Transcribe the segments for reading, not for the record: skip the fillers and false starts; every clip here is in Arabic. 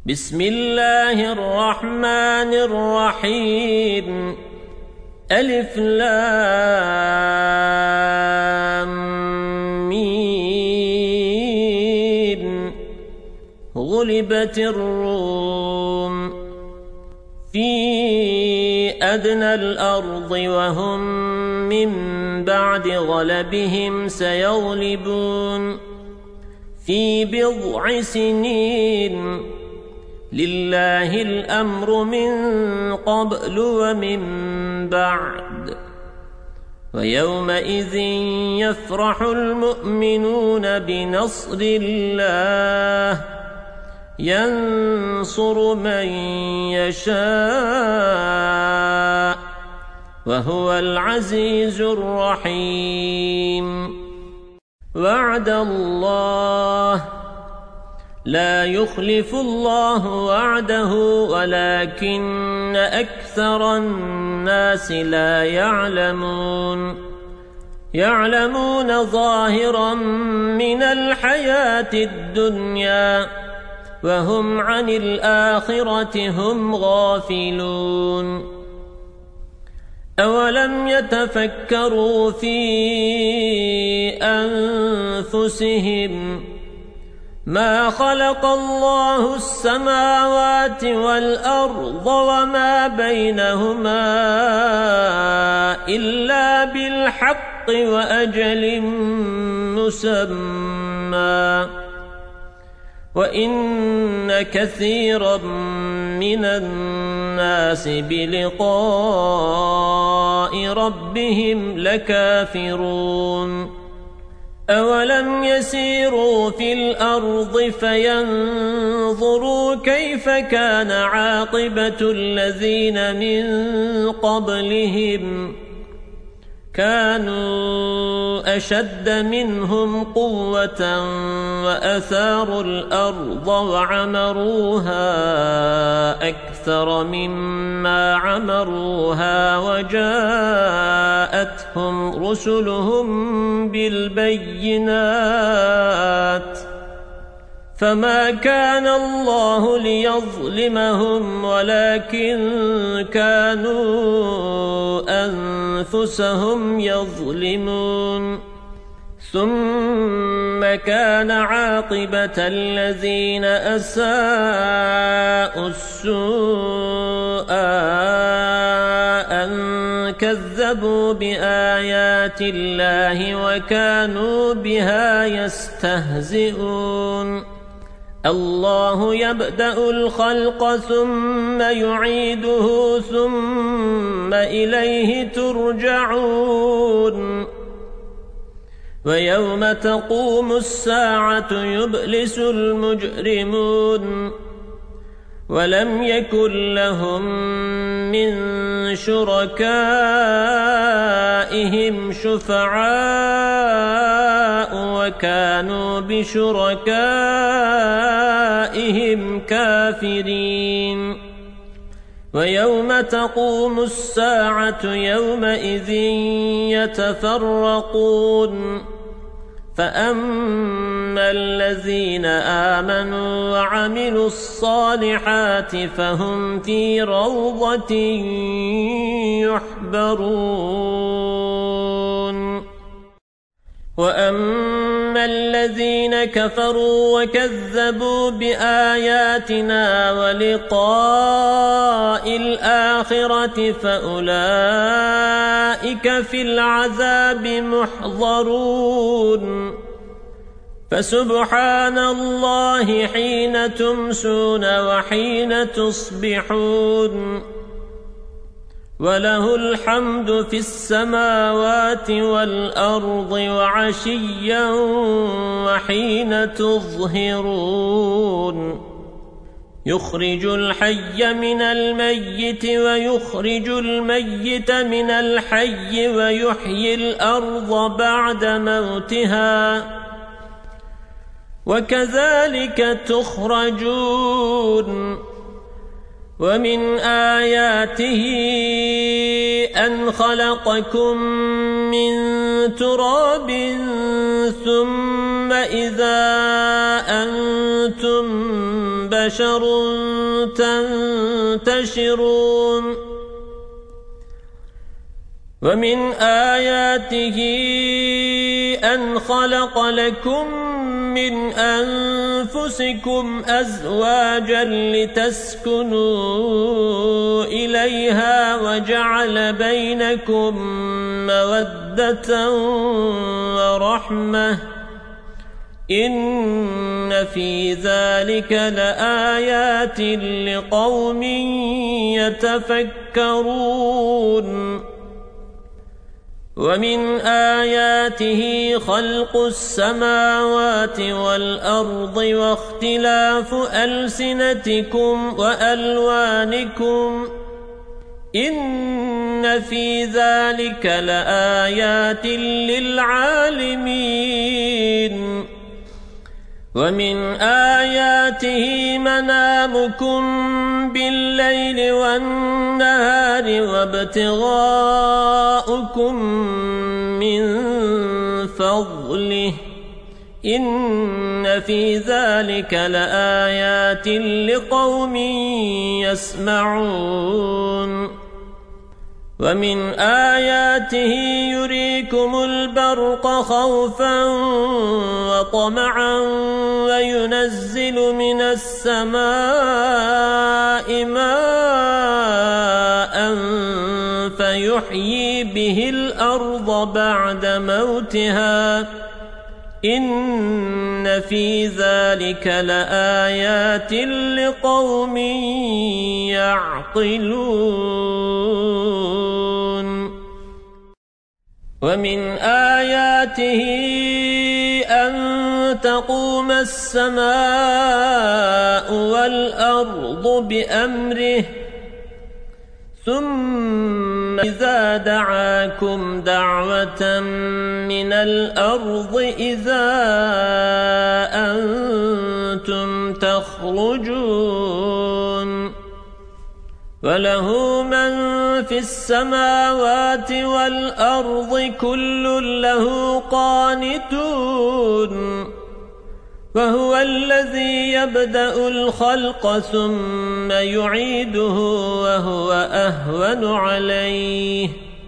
بسم الله الرحمن الرحيم ألف لام ميم غلبت الروم في أدنى الأرض وهم من بعد غلبهم سيغلبون في بضع سنين لله الأمر من قبل ومن بعد ويومئذ يفرح المؤمنون بنصر الله ينصر من يشاء وهو العزيز الرحيم وعد الله لا يخلف الله وعده ولكن أكثر الناس لا يعلمون ظاهرا من الحياة الدنيا وهم عن الآخرة هم غافلون أولم يتفكروا في أنفسهم ما خلق الله السماوات والأرض وما بينهما إلا بالحق وأجل مسمى وإن كثيرا من الناس بلقاء ربهم لكافرون أولم يسيروا في الأرض فينظروا كيف كان عاقبة الذين من قبلهم كانوا أشد منهم قوة وأثاروا الأرض وعمروها أكثر مما عمروها وجاءتهم رسلهم بالبينات فما كان الله ليظلمهم ولكن كانوا أنفسهم يظلمون ثم كان عاقبة الذين أساءوا السوء أن كذبوا بآيات الله وكانوا بها يستهزئون الله يبدأ الخلق ثم يعيده ثم إليه ترجعون ويوم تقوم الساعة يبلس المجرمون ولم يكن لهم من شركائهم شفعاء وكانوا بشركائهم كافرين ويوم تقوم الساعة يومئذ يتفرقون فأما الذين آمنوا وعملوا الصالحات فهم في روضة يحبرون وأما الذين كفروا وكذبوا بآياتنا ولقاء الآخرة فأولئك في العذاب محضرون فسبحان الله حين تمسون وحين تصبحون وله الحمد في السماوات والأرض وعشيا وحين تظهرون يخرج الحي من الميت ويخرج الميت من الحي ويحيي الأرض بعد موتها وكذلك تخرجون ومن آياته أن خلقكم من تراب ثم إذا أنتم بشر تنتشرون ومن آياته أن خلق لكم من أنفسكم أزواجا لتسكنوا إليها وجعل بينكم مودة ورحمة إن في ذلك لآيات لقوم يتفكرون ومن آياته خلق السماوات والأرض واختلاف ألسنتكم وألوانكم إن في ذلك لآيات للعالمين ومن آياته منامكم بالليل والنهار وابتغاؤكم من فضله إن في ذلك لآيات لقوم يسمعون ومن آياته يريكم البرق خوفا وطمعا وينزل من السماء ماء فيحيي به الأرض بعد موتها إن في ذلك لآيات لقوم يعقلون ومن آياته أن تقوم السماء والأرض بأمره ثم إذا دعاكم دعوة من الأرض إذا أنتم تخرجون وله من في السماوات والأرض كل له قانتون وهو الذي يبدأ الخلق ثم يعيده وهو أهون عليه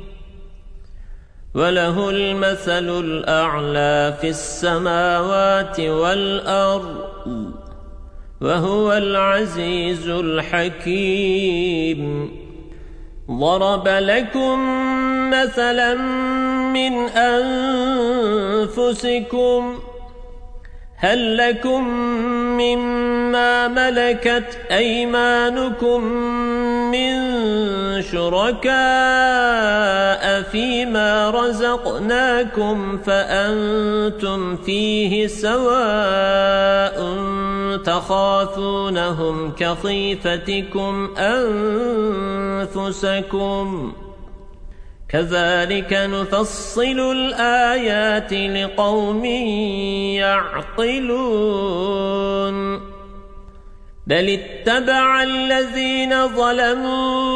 وله المثل الأعلى في السماوات والأرض وهو العزيز الحكيم ضرب لكم مثلا من أنفسكم هل لكم مما ملكت أيمانكم من شركاء فيما رزقناكم فأنتم فيه سواء تخافونهم كخيفتكم أنفسكم كذلك نفصل الآيات لقوم يعقلون بل اتبع الذين ظلموا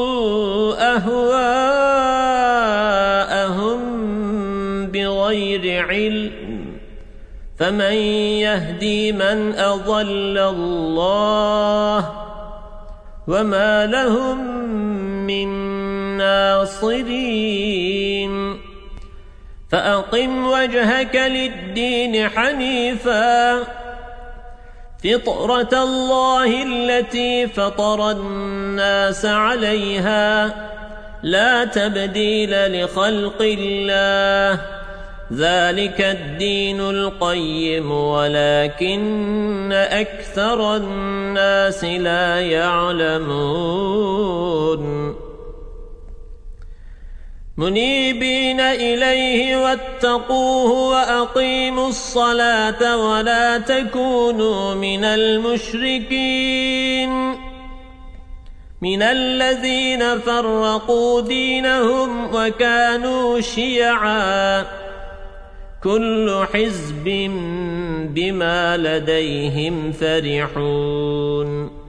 أهواءهم بغير علم فمن يهدي من أضل الله وما لهم من ناصرين فأقم وجهك للدين حنيفا فطرة الله التي فطر الناس عليها لا تبديل لخلق الله ذلك الدين القيم ولكن أكثر الناس لا يعلمون منيبين إليه واتقوه وأقيموا الصلاة ولا تكونوا من المشركين من الذين فرقوا دينهم وكانوا شيعا كل حزب بما لديهم فرحون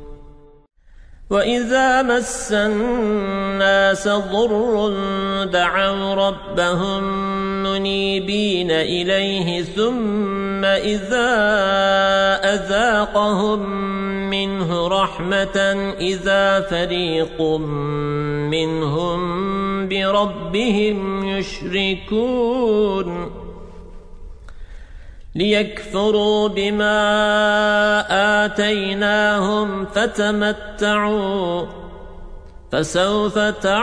وإذا مس الناس ضر دعوا ربهم منيبين إليه ثم إذا أذاقهم منه رحمة إذا فريق منهم بربهم يشركون ليكفروا بما آتيناهم فتمتعوا فسوف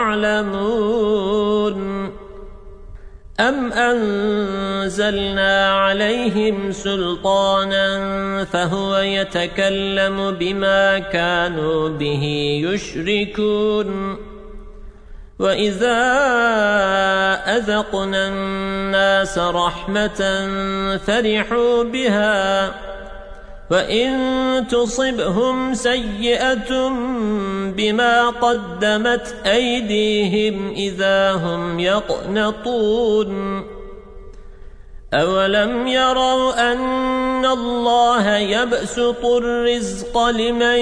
تعلمون أم أنزلنا عليهم سلطانا فهو يتكلم بما كانوا به يشركون وإذا أذقنا الناس رحمة فرحوا بها وإن تصبهم سيئة بما قدمت أيديهم إذا هم يقنطون أولم يروا أن الله يبسط الرزق لمن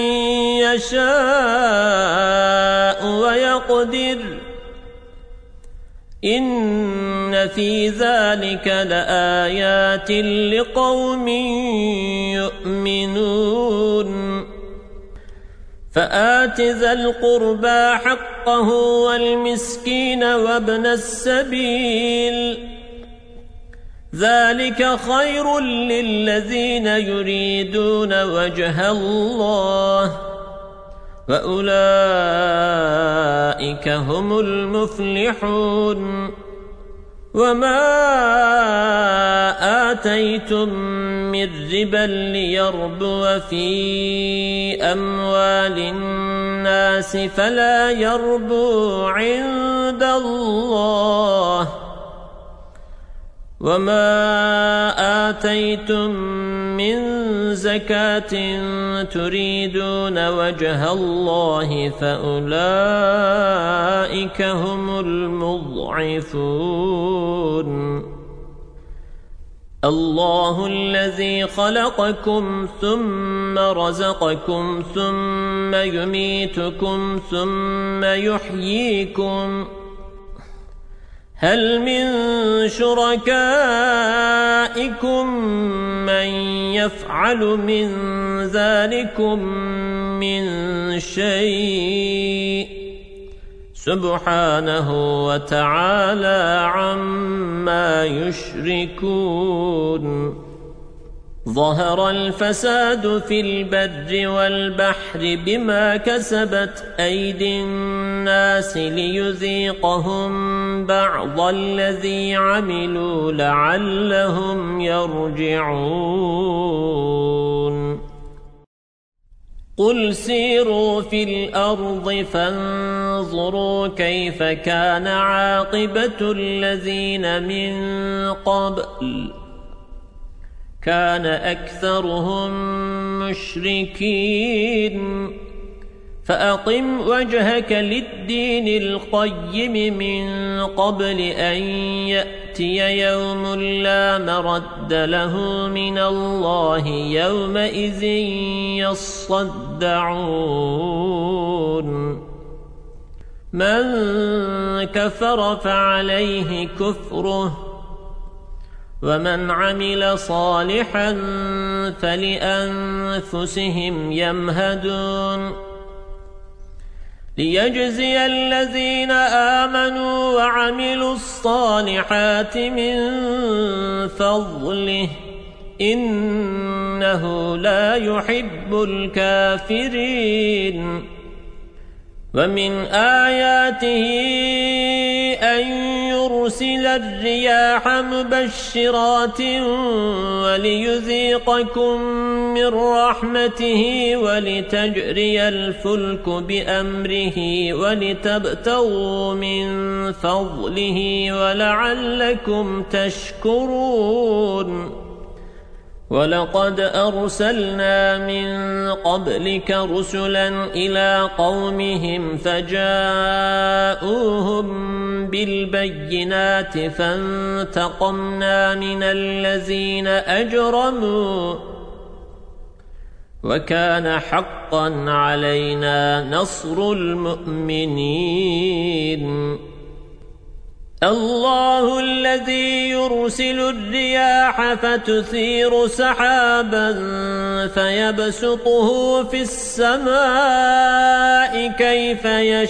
يشاء ويقدر إن في ذلك لآيات لقوم يؤمنون فآت ذا القربى حقه والمسكين وابن السبيل ذلك خير للذين يريدون وجه الله وأولئك هم المفلحون وما آتيتم من ربا ليربو في أموال الناس فلا يربو عند الله وما آتيتم من زكاة تريدون وجه الله فأولئك هم المضعفون الله الذي خلقكم ثم رزقكم ثم يميتكم ثم يحييكم هل من شركائكم من يفعل من ذلكم من شيء سبحانه وتعالى عما يشركون ظهر الفساد في البر والبحر بما كسبت أيدي الناس ليذيقهم بعض الذي عملوا لعلهم يرجعون قل سيروا في الأرض فانظروا كيف كان عاقبة الذين من قبل كان أكثرهم مشركين فأقم وجهك للدين القيم من قبل أن يأتي يوم لا مرد له من الله يومئذ يصدعون من كفر فعليه كفره ومن عمل صالحا فلأنفسهم يمهدون ليجزي الذين آمنوا وعملوا الصالحات من فضله إنه لا يحب الكافرين ومن آياته أن يرسل الرياح مبشرات وليذيقكم من رحمته ولتجري الفلك بأمره ولتبتغوا من فضله ولعلكم تشكرون ولقد أرسلنا من قبلك رسلا إلى قومهم فجاءوهم بالبينات فانتقمنا من الذين أجرموا وكان حقا علينا نصر المؤمنين الله الذي يرسل الرياح فتثير سحابا فيبسطه في السماء كيف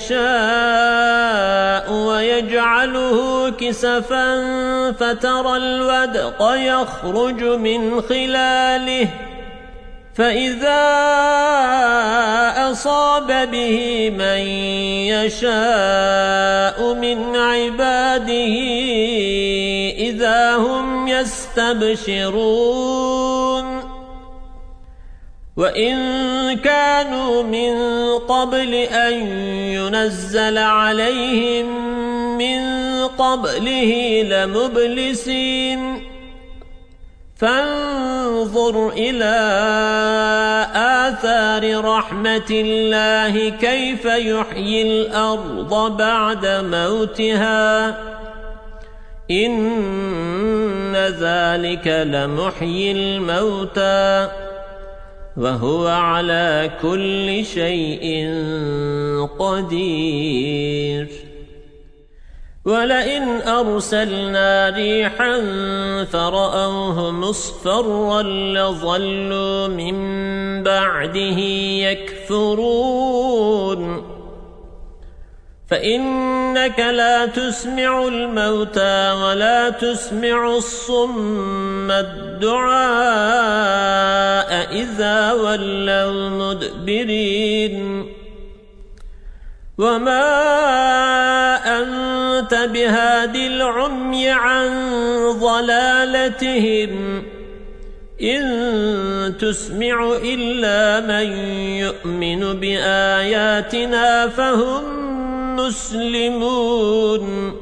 يشاء ويجعله كسفا فترى الودق يخرج من خلاله فإذا أصاب به من يشاء من عباده إذا هم يستبشرون وإن كانوا من قبل أن ينزل عليهم من قبله لمبلسين فانظر إلى آثار رحمة الله كيف يحيي الأرض بعد موتها إن ذلك لمحيي الموتى وهو على كل شيء قدير ولئن أرسلنا ريحا فرأوه مصفرا لظلوا من بعده يكفرون فإنك لا تسمع الموتى ولا تسمع الصم الدعاء إذا ولوا مدبرين وما أنت بهاد العمي عن ضلالتهم إن تسمع إلا من يؤمن بآياتنا فهم مسلمون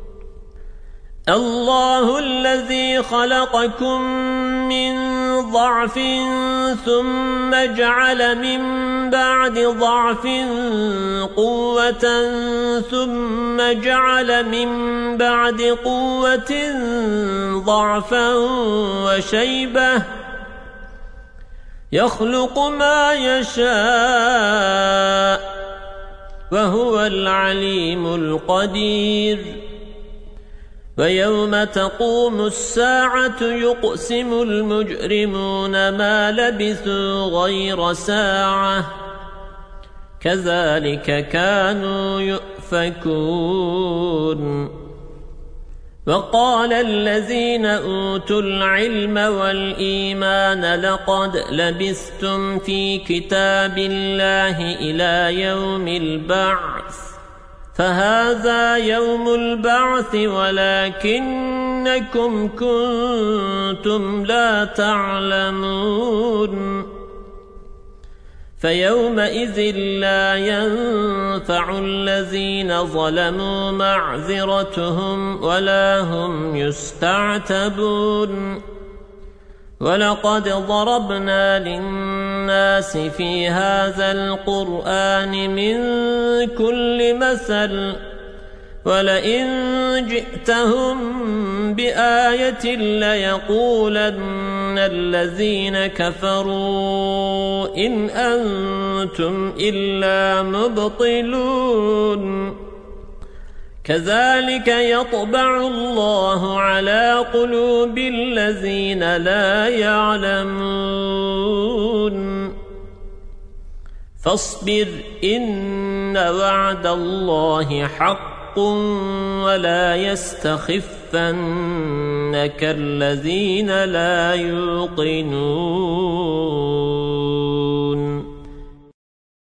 الله الذي خلقكم من ضعف ثم جعل من بعد ضعف قوة ثم جعل من بعد قوة ضعفا وشيبة يخلق ما يشاء وهو العليم القدير ويوم تقوم الساعة يقسم المجرمون ما لبثوا غير ساعة كذلك كانوا يؤفكون وقال الذين أوتوا العلم والإيمان لقد لبثتم في كتاب الله إلى يوم البعث فهذا يوم البعث ولكنكم كنتم لا تعلمون فيومئذ لا ينفع الذين ظلموا معذرتهم ولا هم يستعتبون ولقد ضربنا للناس في هذا القرآن من كل مثل ولئن جئتهم بآية ليقولن الذين كفروا إن أنتم إلا مبطلون كذلك يطبع الله على قلوب الذين لا يعلمون فاصبر إن وعد الله حق ولا يستخفنك الذين لا يوقنون